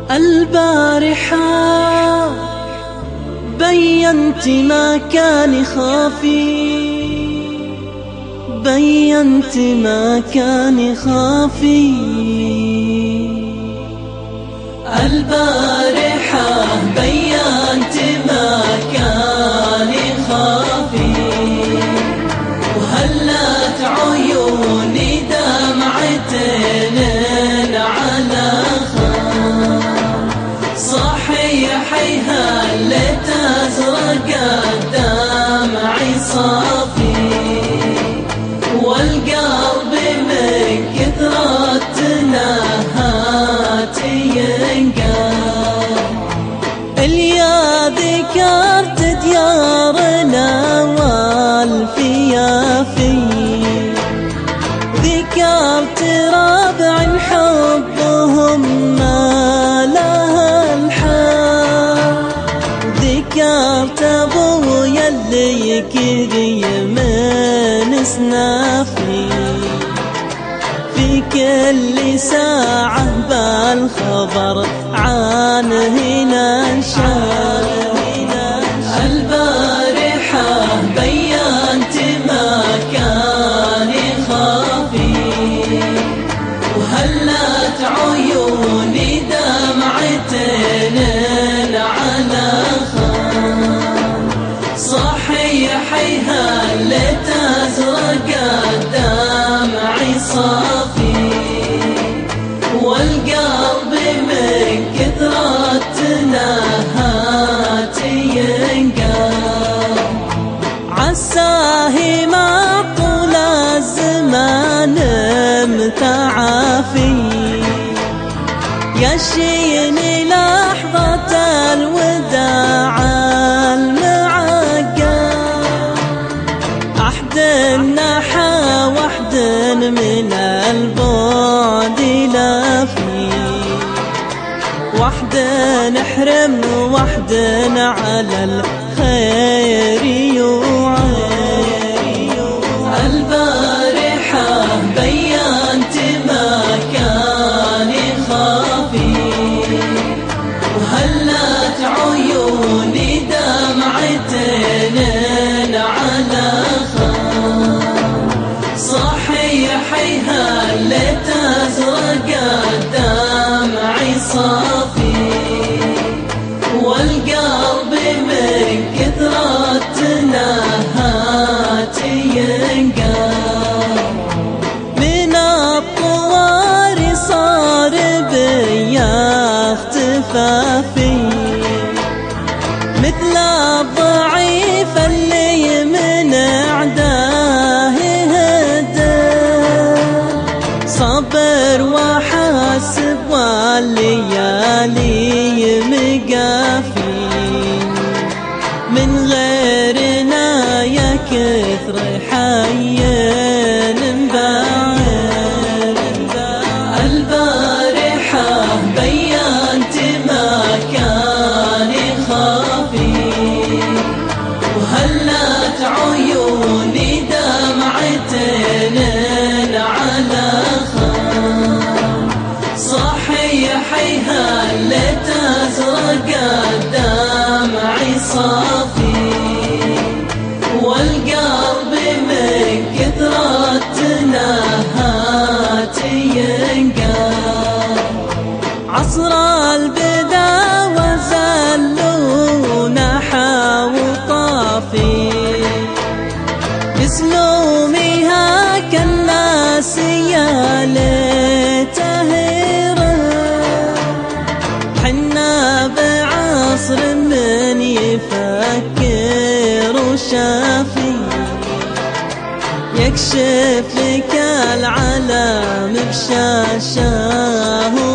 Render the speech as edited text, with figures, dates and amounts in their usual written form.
البارحة بينت ما كان خافي، بينت ما كان خافي. البارحة بينت ما كان خافي، وهلت عيوني دمعتين على خاف. صحيح هلت أزرق الدمع صافي، والقلب من كثرة تنهات ينقام. اليا ذكرت ديارنا والفيافي، ذكرت ربع حبهم ما لها الحال، ذكرت ابويا اللي يكري من سنافي، في كل ساعة بالخبر عنه ننشر. البارحة بينت ما كان خافي، وهلت عيوني دمعتين على خاف. صحيح هلت أزرق الدمع صافي، والقلب من كثرة نهات ينقام. عساه ما طول الزمان متعافي، يشيني لحظة الوداع المعقام. أحد نحى وحد من البعد لافي، وحد نحرم وحد على الخير يوعي. البارحة بينت ما كان خافي، وهلت عيوني دمعتين على خاف. صحيح هلت أزرق الدمع صافي، والقلب من كثرة نهات ينقام. من الطوار صار بيا اختفافي، مثل الضعيف اللي من عداه هدى. صبر وحاسب والليالي مقافي، من غيرنا يا كثر حيين بعيد. البارحة بينت ما كان خافي، وهلت عيوني دمعتين على خاف. صحيح هلت أزرق الدمع صافي، والقلب من كثرة نهات ينقام. عصر البدا وزلوا نحى وطافي، بسلومها كالناس يا ليته حنا بعصر من يفكر وشافي، يكشف لك العالم بشاشاه